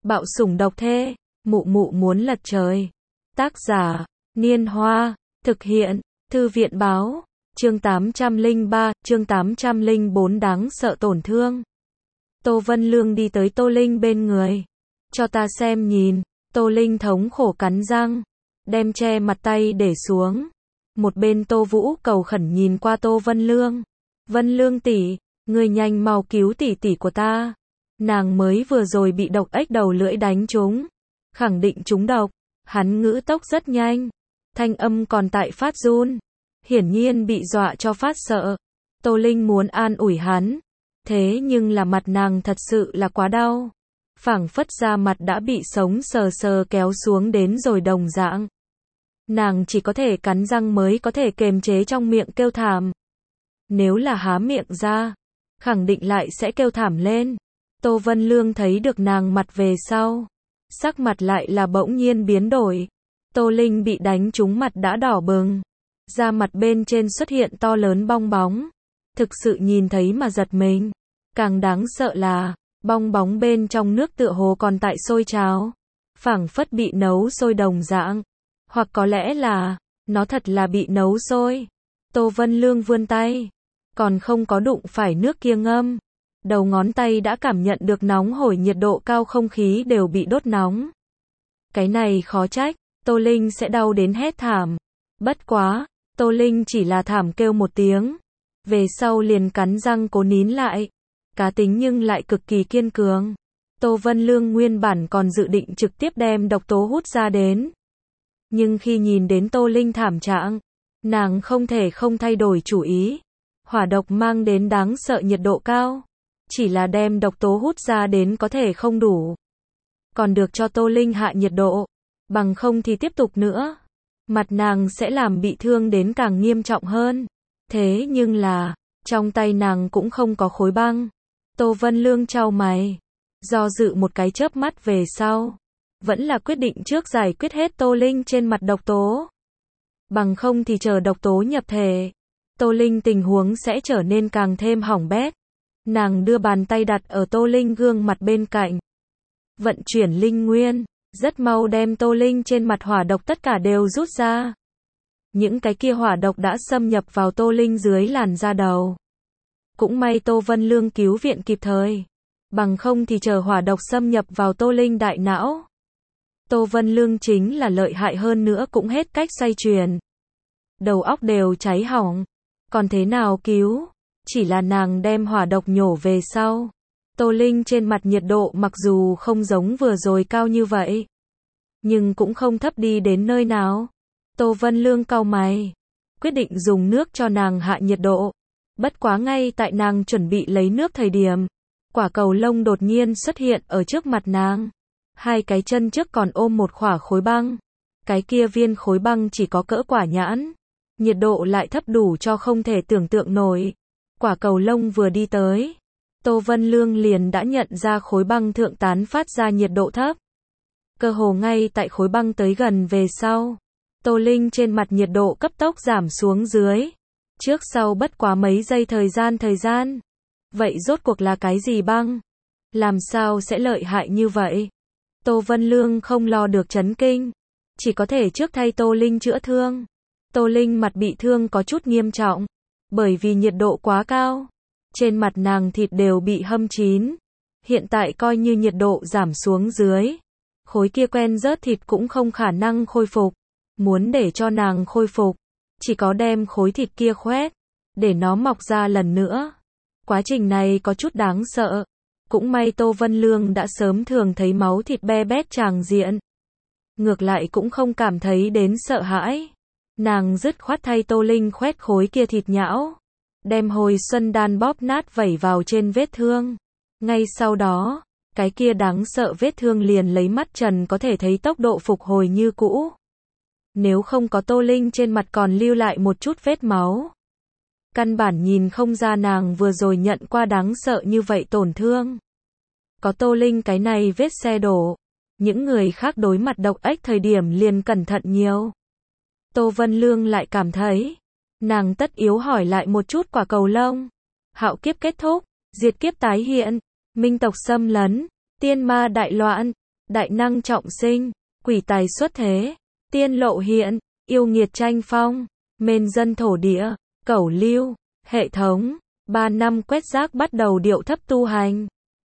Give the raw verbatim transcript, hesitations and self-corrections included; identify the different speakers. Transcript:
Speaker 1: Bạo sủng độc thê, mụ mụ muốn lật trời. Tác giả, Niên Hoa, thực hiện, Thư viện Báo, chương tám trăm lẻ ba, chương tám trăm lẻ bốn đáng sợ tổn thương. Tô Vân Lương đi tới Tô Linh bên người. Cho ta xem nhìn, Tô Linh thống khổ cắn răng, đem che mặt tay để xuống. Một bên Tô Vũ cầu khẩn nhìn qua Tô Vân Lương. Vân Lương tỷ, người nhanh mau cứu tỷ tỷ của ta. Nàng mới vừa rồi bị độc ếch đầu lưỡi đánh trúng. Khẳng định trúng độc. Hắn ngữ tốc rất nhanh. Thanh âm còn tại phát run. Hiển nhiên bị dọa cho phát sợ. Tô Linh muốn an ủi hắn. Thế nhưng là mặt nàng thật sự là quá đau. Phảng phất da mặt đã bị sống sờ sờ kéo xuống đến rồi đồng dạng. Nàng chỉ có thể cắn răng mới có thể kềm chế trong miệng kêu thảm. Nếu là há miệng ra, khẳng định lại sẽ kêu thảm lên. Tô Vân Lương thấy được nàng mặt về sau. Sắc mặt lại là bỗng nhiên biến đổi. Tô Linh bị đánh trúng mặt đã đỏ bừng. Da mặt bên trên xuất hiện to lớn bong bóng. Thực sự nhìn thấy mà giật mình. Càng đáng sợ là, bong bóng bên trong nước tựa hồ còn tại sôi trào. Phảng phất bị nấu sôi đồng dạng. Hoặc có lẽ là, nó thật là bị nấu sôi. Tô Vân Lương vươn tay. Còn không có đụng phải nước kia ngâm. Đầu ngón tay đã cảm nhận được nóng hổi, nhiệt độ cao, không khí đều bị đốt nóng. Cái này khó trách, Tô Linh sẽ đau đến hét thảm. Bất quá, Tô Linh chỉ là thảm kêu một tiếng. Về sau liền cắn răng cố nín lại. Cá tính nhưng lại cực kỳ kiên cường. Tô Vân Lương nguyên bản còn dự định trực tiếp đem độc tố hút ra đến. Nhưng khi nhìn đến Tô Linh thảm trạng, nàng không thể không thay đổi chủ ý. Hỏa độc mang đến đáng sợ nhiệt độ cao. Chỉ là đem độc tố hút ra đến có thể không đủ. Còn được cho Tô Linh hạ nhiệt độ. Bằng không thì tiếp tục nữa. Mặt nàng sẽ làm bị thương đến càng nghiêm trọng hơn. Thế nhưng là, trong tay nàng cũng không có khối băng. Tô Vân Lương chau mày. Do dự một cái chớp mắt về sau. Vẫn là quyết định trước giải quyết hết Tô Linh trên mặt độc tố. Bằng không thì chờ độc tố nhập thể. Tô Linh tình huống sẽ trở nên càng thêm hỏng bét. Nàng đưa bàn tay đặt ở Tô Linh gương mặt bên cạnh. Vận chuyển linh nguyên. Rất mau đem Tô Linh trên mặt hỏa độc tất cả đều rút ra. Những cái kia hỏa độc đã xâm nhập vào Tô Linh dưới làn da đầu. Cũng may Tô Vân Lương cứu viện kịp thời. Bằng không thì chờ hỏa độc xâm nhập vào Tô Linh đại não. Tô Vân Lương chính là lợi hại hơn nữa cũng hết cách xoay chuyển. Đầu óc đều cháy hỏng. Còn thế nào cứu? Chỉ là nàng đem hỏa độc nhổ về sau. Tô Linh trên mặt nhiệt độ mặc dù không giống vừa rồi cao như vậy. Nhưng cũng không thấp đi đến nơi nào. Tô Vân Lương cau mày. Quyết định dùng nước cho nàng hạ nhiệt độ. Bất quá ngay tại nàng chuẩn bị lấy nước thời điểm. Quả cầu lông đột nhiên xuất hiện ở trước mặt nàng. Hai cái chân trước còn ôm một khỏa khối băng. Cái kia viên khối băng chỉ có cỡ quả nhãn. Nhiệt độ lại thấp đủ cho không thể tưởng tượng nổi. Quả cầu lông vừa đi tới. Tô Vân Lương liền đã nhận ra khối băng thượng tán phát ra nhiệt độ thấp. Cơ hồ ngay tại khối băng tới gần về sau. Tô Linh trên mặt nhiệt độ cấp tốc giảm xuống dưới. Trước sau bất quá mấy giây thời gian thời gian. Vậy rốt cuộc là cái gì băng? Làm sao sẽ lợi hại như vậy? Tô Vân Lương không lo được chấn kinh. Chỉ có thể trước thay Tô Linh chữa thương. Tô Linh mặt bị thương có chút nghiêm trọng. Bởi vì nhiệt độ quá cao. Trên mặt nàng thịt đều bị hâm chín. Hiện tại coi như nhiệt độ giảm xuống dưới. Khối kia quen rớt thịt cũng không khả năng khôi phục. Muốn để cho nàng khôi phục. Chỉ có đem khối thịt kia khoét. Để nó mọc ra lần nữa. Quá trình này có chút đáng sợ. Cũng may Tô Vân Lương đã sớm thường thấy máu thịt be bét tràng diện. Ngược lại cũng không cảm thấy đến sợ hãi. Nàng dứt khoát thay Tô Linh khoét khối kia thịt nhão. Đem hồi xuân đan bóp nát vẩy vào trên vết thương. Ngay sau đó, cái kia đáng sợ vết thương liền lấy mắt trần có thể thấy tốc độ phục hồi như cũ. Nếu không có Tô Linh trên mặt còn lưu lại một chút vết máu. Căn bản nhìn không ra nàng vừa rồi nhận qua đáng sợ như vậy tổn thương. Có Tô Linh cái này vết xe đổ. Những người khác đối mặt độc ếch thời điểm liền cẩn thận nhiều. Tô Vân Lương lại cảm thấy. Nàng tất yếu hỏi lại một chút quả cầu lông. Hạo kiếp kết thúc. Diệt kiếp tái hiện. Minh tộc xâm lấn. Tiên ma đại loạn. đại năng trọng sinh, quỷ tài xuất thế, tiên lộ hiện, yêu nghiệt tranh phong, mên dân thổ địa, cẩu lưu, hệ thống, ba năm quét rác bắt đầu điệu thấp tu hành.